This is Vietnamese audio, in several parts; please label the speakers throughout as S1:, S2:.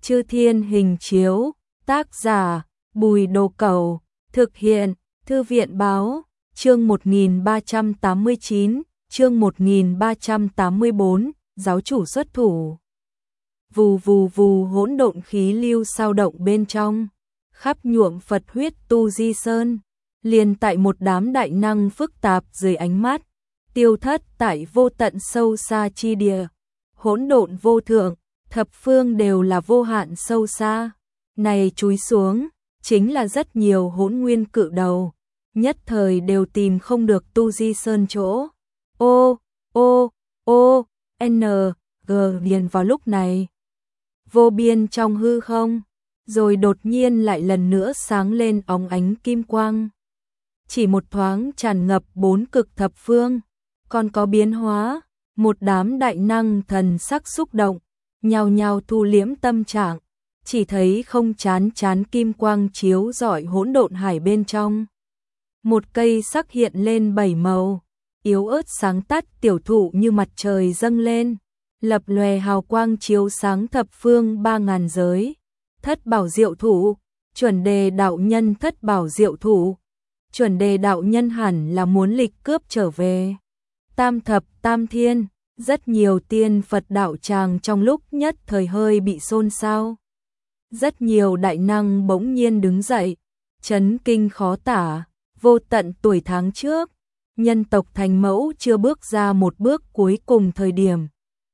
S1: Chư Thiên Hình Chiếu, tác giả Bùi Đồ Cẩu, thực hiện Thư viện Báo, chương 1389, chương 1384, giáo chủ xuất thủ. Vù vù vù, hỗn độn khí lưu sao động bên trong, khắp nhuộm Phật huyết tu di sơn, liền tại một đám đại năng phức tạp dưới ánh mắt, tiêu thất tại vô tận sâu xa chi địa. Hỗn độn vô thượng, thập phương đều là vô hạn sâu xa. Này chúi xuống, chính là rất nhiều hỗn nguyên cự đầu, nhất thời đều tìm không được tu di sơn chỗ. G liền vào lúc này. Vô biên trong hư không, rồi đột nhiên lại lần nữa sáng lên óng ánh kim quang. Chỉ một thoáng tràn ngập bốn cực thập phương, còn có biến hóa, một đám đại năng thần sắc xúc động, nhao nhao thu liễm tâm trạng, chỉ thấy không chán kim quang chiếu rọi hỗn độn hải bên trong. Một cây sắc hiện lên bảy màu, yếu ớt sáng tắt tiểu thụ như mặt trời dâng lên, lập lòe hào quang chiếu sáng thập phương 3000 giới. Thất bảo diệu thụ, chuẩn đề đạo nhân thất bảo diệu thụ. Chuẩn đề đạo nhân hẳn là muốn lịch cướp trở về. Tam thập tam thiên, rất nhiều tiên Phật đạo tràng trong lúc nhất thời hơi bị xôn xao. Rất nhiều đại năng bỗng nhiên đứng dậy, chấn kinh khó tả. Vô tận tuổi tháng trước, nhân tộc thành mẫu chưa bước ra một bước cuối cùng thời điểm.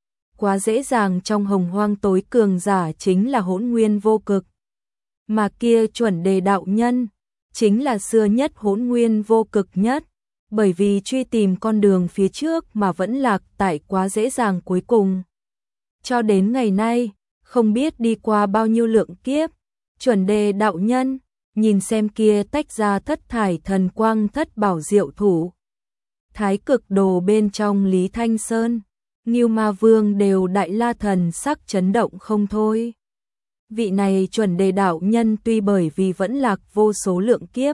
S1: Quá dễ dàng trong hồng hoang tối cường giả chính là hỗn nguyên vô cực. Mà kia chuẩn đề đạo nhân, chính là xưa nhất hỗn nguyên vô cực nhất, bởi vì truy tìm con đường phía trước mà vẫn lạc tại quá dễ dàng cuối cùng. Cho đến ngày nay, không biết đi qua bao nhiêu lượng kiếp, chuẩn đề đạo nhân, nhìn xem kia tách ra thất thải thần quang thất bảo diệu thủ. Thái cực đồ bên trong Lý Thanh Sơn, Ngưu Ma Vương đều đại la thần sắc chấn động không thôi. Vị này chuẩn đề đạo nhân tuy bởi vì vẫn lạc vô số lượng kiếp,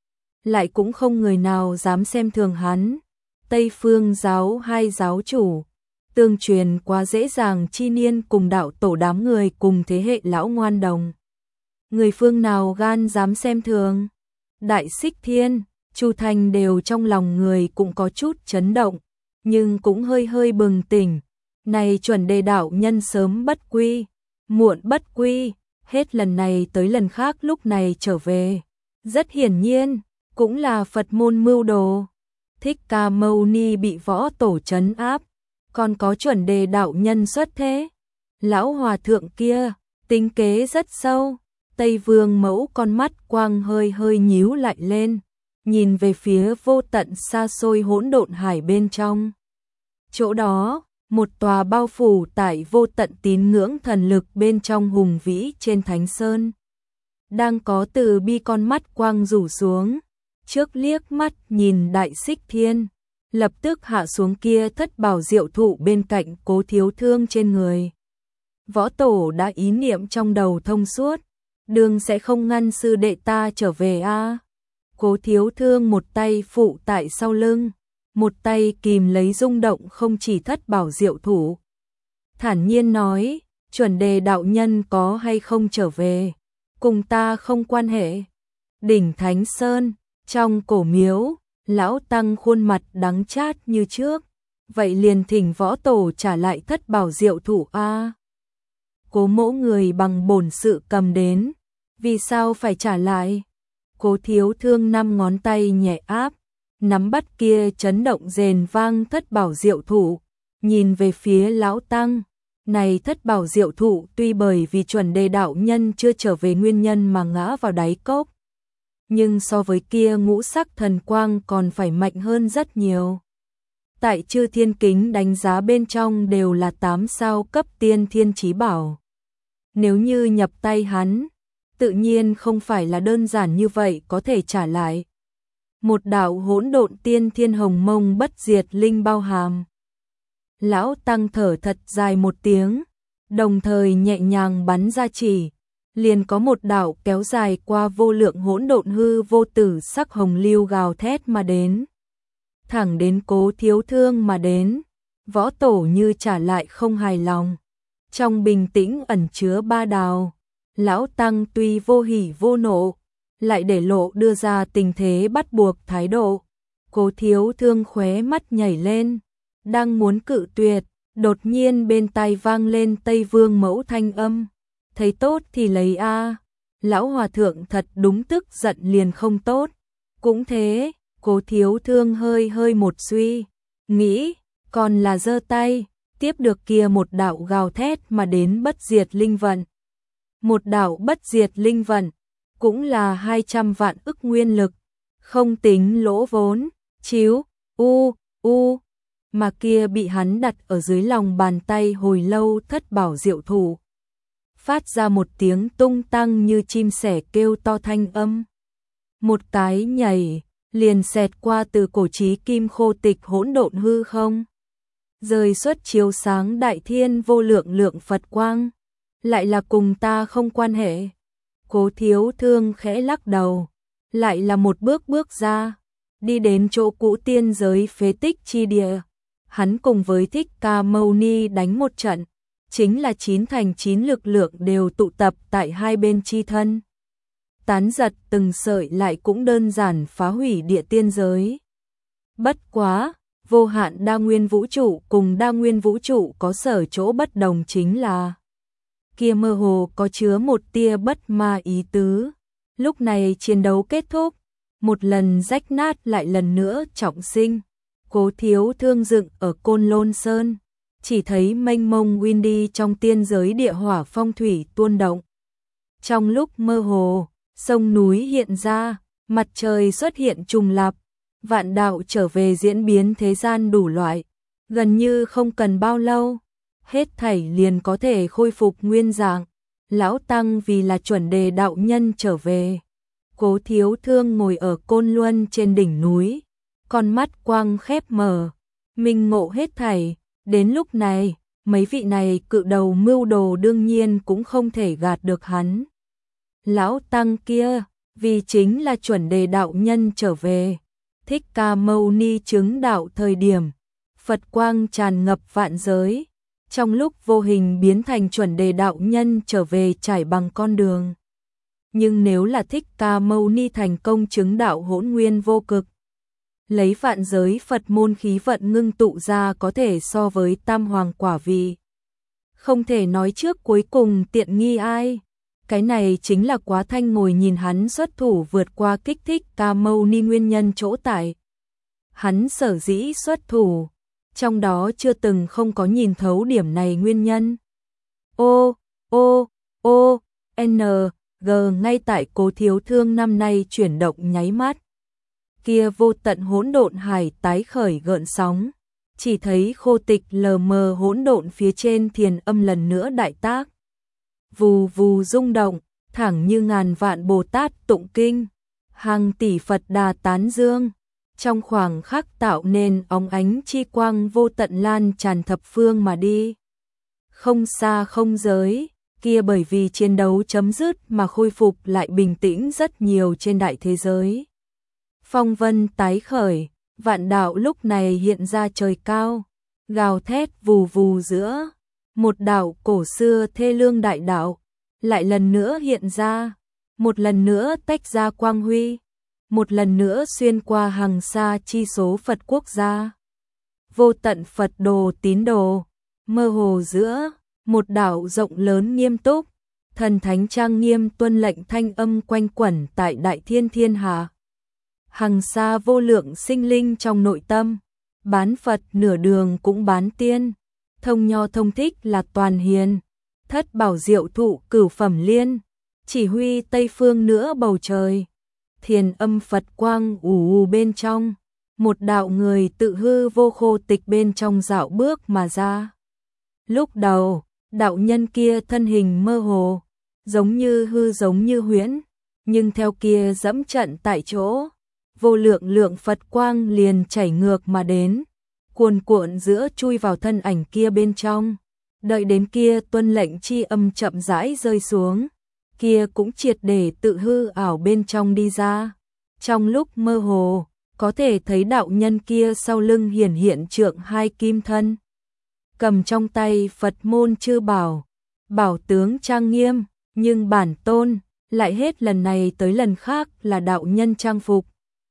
S1: lại cũng không người nào dám xem thường hắn. Tây Phương giáo hai giáo chủ, tương truyền quá dễ dàng chi niên cùng đạo tổ đám người cùng thế hệ lão ngoan đồng. Người phương nào gan dám xem thường? Đại Xích Thiên, Chu Thành đều trong lòng người cũng có chút chấn động, nhưng cũng hơi bừng tỉnh. Này chuẩn đề đạo nhân sớm bất quy, muộn bất quy, hết lần này tới lần khác lúc này trở về. Rất hiển nhiên, cũng là Phật môn mưu đồ. Thích Ca Mâu Ni bị võ tổ trấn áp, còn có chuẩn đề đạo nhân xuất thế. Lão hòa thượng kia, tính kế rất sâu. Tây Vương Mẫu con mắt quang hơi nhíu lại lên, nhìn về phía vô tận xa xôi hỗn độn hải bên trong. Chỗ đó, một tòa bao phủ tại vô tận tín ngưỡng thần lực bên trong hùng vĩ trên Thánh Sơn. Đang có từ bi con mắt quang rủ xuống, trước liếc mắt nhìn Đại Xích Thiên, lập tức hạ xuống kia thất bảo diệu thụ bên cạnh Cố Thiếu Thương trên người. Võ tổ đã ý niệm trong đầu thông suốt, đường sẽ không ngăn sư đệ ta trở về a. Cố Thiếu Thương một tay phụ tại sau lưng, một tay kìm lấy rung động không chỉ thất bảo diệu thủ. Thản nhiên nói, chuẩn đề đạo nhân có hay không trở về, cùng ta không quan hệ. Đỉnh Thánh Sơn, trong cổ miếu, lão tăng khuôn mặt đắng chát như trước, vậy liền thỉnh võ tổ trả lại thất bảo diệu thủ a. Cố mỗ người bằng bổn sự cầm đến, vì sao phải trả lại? Cố Thiếu Thương 5 ngón tay nhẹ áp, nắm bắt kia chấn động rền vang thất bảo diệu thụ, nhìn về phía lão tăng. Này thất bảo diệu thụ tuy bởi vì chuẩn đề đạo nhân chưa trở về nguyên nhân mà ngã vào đáy cốc, nhưng so với kia ngũ sắc thần quang còn phải mạnh hơn rất nhiều. Tại Chư Thiên Kính đánh giá bên trong đều là 8 sao cấp tiên thiên chí bảo. Nếu như nhập tay hắn, tự nhiên không phải là đơn giản như vậy có thể trả lại. Một đạo hỗn độn tiên thiên hồng mông bất diệt linh bao hàm. Lão tăng thở thật dài một tiếng, đồng thời nhẹ nhàng bắn ra chỉ, liền có một đạo kéo dài qua vô lượng hỗn độn hư vô tử sắc hồng lưu gào thét mà đến. Thẳng đến Cố Thiếu Thương mà đến, võ tổ như trả lại không hài lòng. Trong bình tĩnh ẩn chứa ba đào. Lão Tăng tuy vô hỉ vô nộ, lại để lộ đưa ra tình thế bắt buộc thái độ. Cố Thiếu Thương khóe mắt nhảy lên, đang muốn cự tuyệt, đột nhiên bên tai vang lên Tây Vương mẫu thanh âm. Thấy tốt thì lấy a. Lão hòa thượng thật đúng tức giận liền không tốt. Cũng thế, Cố Thiếu Thương hơi một suy nghĩ, còn là giơ tay, tiếp được kia một đạo gào thét mà đến bất diệt linh vận. Một đạo bất diệt linh vận, cũng là 200 vạn ức nguyên lực, không tính lỗ vốn, chiếu, mà kia bị hắn đặt ở dưới lòng bàn tay hồi lâu thất bảo diệu thủ. Phát ra một tiếng tung tăng như chim sẻ kêu to thanh âm. Một cái nhảy, liền xẹt qua từ cổ chí kim khô tịch hỗn độn hư không. Rời xuất chiếu sáng đại thiên vô lượng lượng Phật quang. Lại là cùng ta không quan hệ. Cố Thiếu Thương khẽ lắc đầu. Lại là một bước ra. Đi đến chỗ cũ tiên giới phế tích chi địa. Hắn cùng với Thích Ca Mâu Ni đánh một trận. Chính là 9 thành 9 lực lượng đều tụ tập tại hai bên chi thân. Tán giật từng sợi lại cũng đơn giản phá hủy địa tiên giới. Bất quá, vô hạn đa nguyên vũ trụ cùng đa nguyên vũ trụ có sở chỗ bất đồng chính là kia mơ hồ có chứa một tia bất ma ý tứ. Lúc này chiến đấu kết thúc, một lần rách nát lại lần nữa trọng sinh. Cố Thiếu Thương dựng ở Côn Lôn Sơn, chỉ thấy mênh mông windy trong tiên giới địa hỏa phong thủy tuôn động. Trong lúc mơ hồ, sông núi hiện ra, mặt trời xuất hiện trùng lặp, vạn đạo trở về diễn biến thế gian đủ loại, gần như không cần bao lâu, hết thảy liền có thể khôi phục nguyên dạng. Lão Tăng vì là chuẩn đề đạo nhân trở về. Cố Thiếu Thương ngồi ở Côn Luân trên đỉnh núi, con mắt quang khép mở, minh ngộ hết thảy. Đến lúc này, mấy vị này cự đầu mưu đồ đương nhiên cũng không thể gạt được hắn. Lão Tăng kia, vì chính là chuẩn đề đạo nhân trở về. Thích Ca Mâu Ni chứng đạo thời điểm, Phật quang tràn ngập vạn giới, trong lúc vô hình biến thành chuẩn đề đạo nhân trở về trải bằng con đường. Nhưng nếu là Thích Ca Mâu Ni thành công chứng đạo hỗn nguyên vô cực, lấy vạn giới Phật môn khí vận ngưng tụ ra có thể so với tam hoàng quả vị. Không thể nói trước cuối cùng tiện nghi ai. Cái này chính là Quá Thanh ngồi nhìn hắn xuất thủ vượt qua kích Thích Ca Mâu Ni nguyên nhân chỗ tại. Hắn sở dĩ xuất thủ, trong đó chưa từng không có nhìn thấu điểm này nguyên nhân. G ngay tại Cố Thiếu Thương năm nay chuyển động nháy mắt. Kia vô tận hỗn độn hải tái khởi gợn sóng, chỉ thấy khô tịch lờ mờ hỗn độn phía trên thiền âm lần nữa đại tác. Vù vù rung động, thẳng như ngàn vạn Bồ Tát tụng kinh, hàng tỷ Phật Đà tán dương, trong khoảng khắc tạo nên óng ánh chi quang vô tận lan tràn thập phương mà đi. Không xa không giới, kia bởi vì chiến đấu chấm dứt mà khôi phục lại bình tĩnh rất nhiều trên đại thế giới. Phong vân tái khởi, vạn đạo lúc này hiện ra trời cao, gào thét vù vù giữa. Một đạo cổ xưa thê lương đại đạo, lại lần nữa hiện ra, một lần nữa tách ra quang huy, một lần nữa xuyên qua hàng xa chi số Phật quốc gia. Vô tận Phật đồ tín đồ, mơ hồ giữa, một đạo rộng lớn nghiêm túc, thần thánh trang nghiêm tuân lệnh thanh âm quanh quẩn tại đại thiên thiên hạ. Hàng xa vô lượng sinh linh trong nội tâm, bán Phật nửa đường cũng bán tiên. Thông nho thông thích là toàn hiền, thất bảo diệu thụ cửu phẩm liên, chỉ huy tây phương nữa bầu trời. Thiền âm Phật quang ù bên trong, một đạo người tự hư vô khô tịch bên trong dạo bước mà ra. Lúc đầu, đạo nhân kia thân hình mơ hồ, giống như hư giống như huyễn, nhưng theo kia dẫm trận tại chỗ, vô lượng lượng Phật quang liền chảy ngược mà đến, cuồn cuộn giữa chui vào thân ảnh kia bên trong. Đợi đến kia tuân lệnh chi âm chậm rãi rơi xuống, kia cũng triệt để tự hư ảo bên trong đi ra. Trong lúc mơ hồ, có thể thấy đạo nhân kia sau lưng hiển hiện trượng hai kim thân. cầm trong tay Phật môn chư bảo, bảo tướng trang nghiêm, nhưng bản tôn lại hết lần này tới lần khác là đạo nhân trang phục.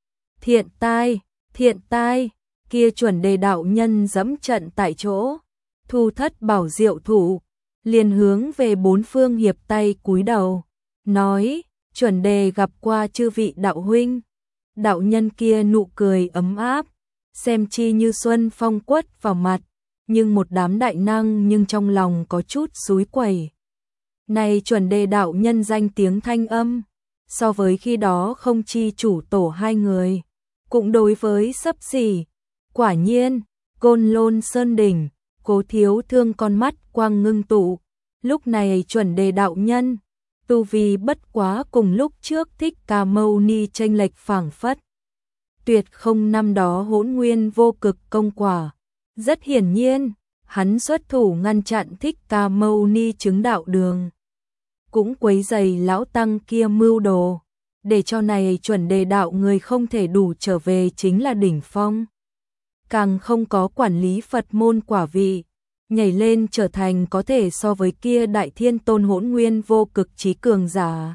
S1: Thiện tai, kia chuẩn đề đạo nhân dẫm trận tại chỗ, thu thất bảo diệu thủ, liền hướng về bốn phương hiệp tay cúi đầu, nói, chuẩn đề gặp qua chư vị đạo huynh. Đạo nhân kia nụ cười ấm áp, xem chi như xuân phong quất vào mặt, nhưng một đám đại năng nhưng trong lòng có chút xúi quẩy. Này chuẩn đề đạo nhân danh tiếng thanh âm, so với khi đó không chi chủ tổ hai người, cũng đối với xấp xỉ. Quả nhiên, Côn Lôn Sơn Đỉnh, Cố Thiếu Thương con mắt quang ngưng tụ, lúc này chuẩn đề đạo nhân, tu vi bất quá cùng lúc trước Thích Ca Mâu Ni chênh lệch phảng phất. Tuyệt không năm đó Hỗn Nguyên vô cực công quả, rất hiển nhiên, hắn xuất thủ ngăn chặn Thích Ca Mâu Ni chứng đạo đường, cũng quấy rầy lão tăng kia mưu đồ, để cho này chuẩn đề đạo người không thể đủ trở về chính là đỉnh phong. Càng không có quản lý Phật môn quả vị, nhảy lên trở thành có thể so với kia đại thiên tôn Hỗn Nguyên vô cực trí cường giả.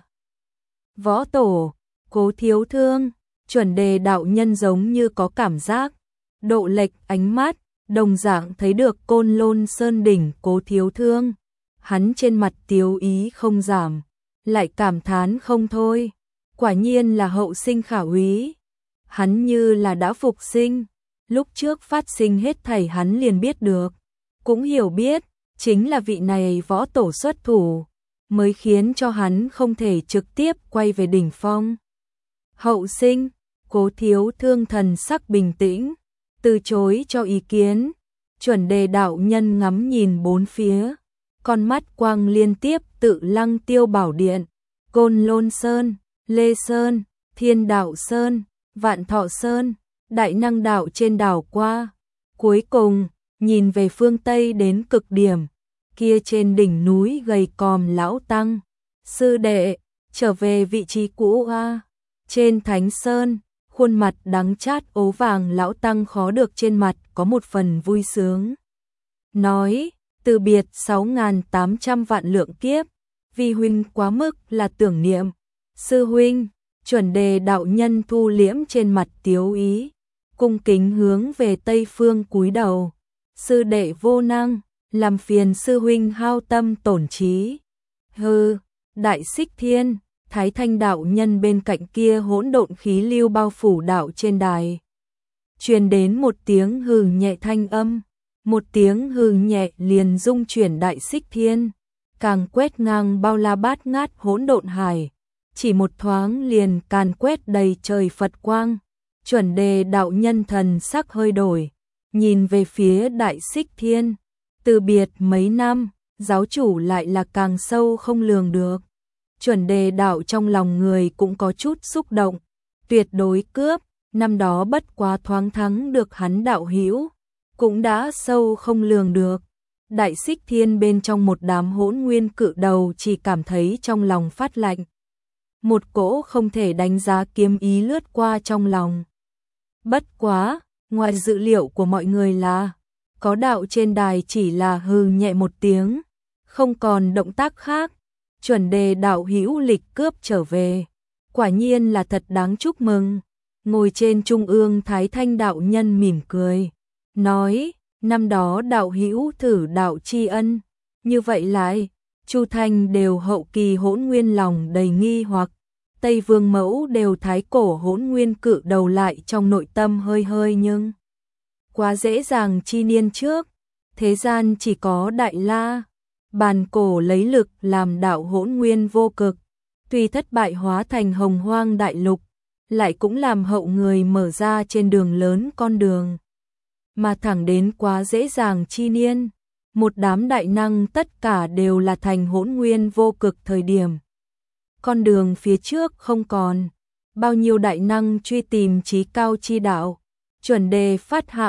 S1: Võ tổ, Cố Thiếu Thương, chuẩn đề đạo nhân giống như có cảm giác, độ lệch ánh mắt, đồng dạng thấy được Côn Lôn Sơn Đỉnh Cố Thiếu Thương. Hắn trên mặt tiếu ý không giảm, lại cảm thán không thôi, quả nhiên là hậu sinh khả úy. Hắn như là đã phục sinh, lúc trước phát sinh hết thảy hắn liền biết được, cũng hiểu biết, chính là vị này võ tổ xuất thủ, mới khiến cho hắn không thể trực tiếp quay về đỉnh phong. Hậu sinh, Cố Thiếu Thương thần sắc bình tĩnh, từ chối cho ý kiến. Chuẩn đề đạo nhân ngắm nhìn bốn phía, con mắt quang liên tiếp tự Lăng Tiêu Bảo Điện, Côn Lôn Sơn, Lê Sơn, Thiên Đạo Sơn, Vạn Thọ Sơn, Đại Năng Đạo trên đảo qua. Cuối cùng, nhìn về phương Tây đến cực điểm, kia trên đỉnh núi gầy còm lão tăng. Sư đệ, trở về vị trí cũ a. Trên Thánh Sơn, khuôn mặt đắng chát ố vàng lão tăng khó được trên mặt có một phần vui sướng. Nói, từ biệt 6.800 vạn lượng kiếp, vì huynh quá mức là tưởng niệm. Sư huynh, chuẩn đề đạo nhân thu liễm trên mặt tiếu ý, cung kính hướng về Tây Phương cúi đầu. Sư đệ vô năng, làm phiền sư huynh hao tâm tổn trí. Hừ, Đại Xích Thiên, Thái Thanh đạo nhân bên cạnh kia hỗn độn khí lưu bao phủ đạo trên đài. Truyền đến một tiếng hừ nhẹ thanh âm, một tiếng hừ nhẹ liền dung chuyển Đại Xích Thiên, càng quét ngang bao la bát ngát hỗn độn hải, chỉ một thoáng liền càn quét đầy trời Phật quang. Chuẩn đề đạo nhân thần sắc hơi đổi, nhìn về phía Đại Xích Thiên, từ biệt mấy năm, giáo chủ lại là càng sâu không lường được. Chuẩn đề đạo trong lòng người cũng có chút xúc động, tuyệt đối cướp, năm đó bất quá thoáng thắng được hắn đạo hữu, cũng đã sâu không lường được. Đại Xích Thiên bên trong một đám hỗn nguyên cự đầu chỉ cảm thấy trong lòng phát lạnh. Một cỗ không thể đánh giá kiếm ý lướt qua trong lòng. Bất quá, ngoài dự liệu của mọi người là, có đạo trên đài chỉ là hừ nhẹ một tiếng, không còn động tác khác. Chuẩn đề đạo hữu lịch cướp trở về, quả nhiên là thật đáng chúc mừng. Ngồi trên trung ương Thái Thanh đạo nhân mỉm cười, nói, năm đó đạo hữu thử đạo tri ân, như vậy lại, Chu Thanh đều hậu kỳ hỗn nguyên lòng đầy nghi hoặc, Tây Vương Mẫu đều thái cổ hỗn nguyên cự đầu lại trong nội tâm hơi hơi nhưng quá dễ dàng chi niên trước, thế gian chỉ có Đại La, bàn cổ lấy lực làm đạo hỗn nguyên vô cực, tuy thất bại hóa thành hồng hoang đại lục, lại cũng làm hậu người mở ra trên đường lớn con đường. Mà thẳng đến quá dễ dàng chi niên, một đám đại năng tất cả đều là thành hỗn nguyên vô cực thời điểm. Con đường phía trước không còn, bao nhiêu đại năng truy tìm chí cao chi đạo, chuẩn đề phát hạ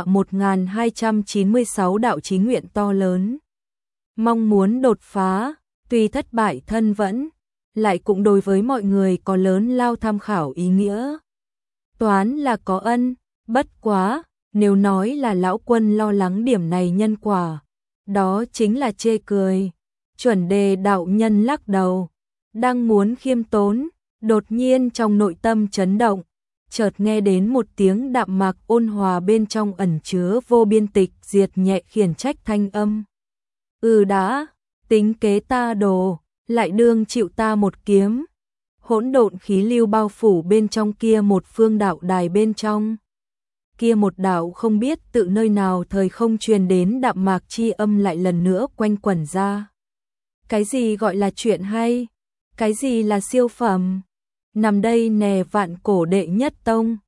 S1: 1296 đạo chí nguyện to lớn. Mong muốn đột phá, tuy thất bại thân vẫn, lại cũng đối với mọi người có lớn lao tham khảo ý nghĩa. Toán là có ân, bất quá, nếu nói là lão quân lo lắng điểm này nhân quả, đó chính là chê cười. Chuẩn Đề đạo nhân lắc đầu, đang muốn khiêm tốn, đột nhiên trong nội tâm chấn động, chợt nghe đến một tiếng đạm mạc ôn hòa bên trong ẩn chứa vô biên tịch diệt nhẹ khiển trách thanh âm. Đã, tính kế ta đồ, lại đương chịu ta một kiếm. Hỗn độn khí lưu bao phủ bên trong kia một phương đạo đài bên trong. Kia một đạo không biết tự nơi nào thời không truyền đến đạm mạc chi âm lại lần nữa quanh quẩn ra. Cái gì gọi là chuyện hay? Cái gì là siêu phẩm? Nằm đây nè vạn cổ đệ nhất tông,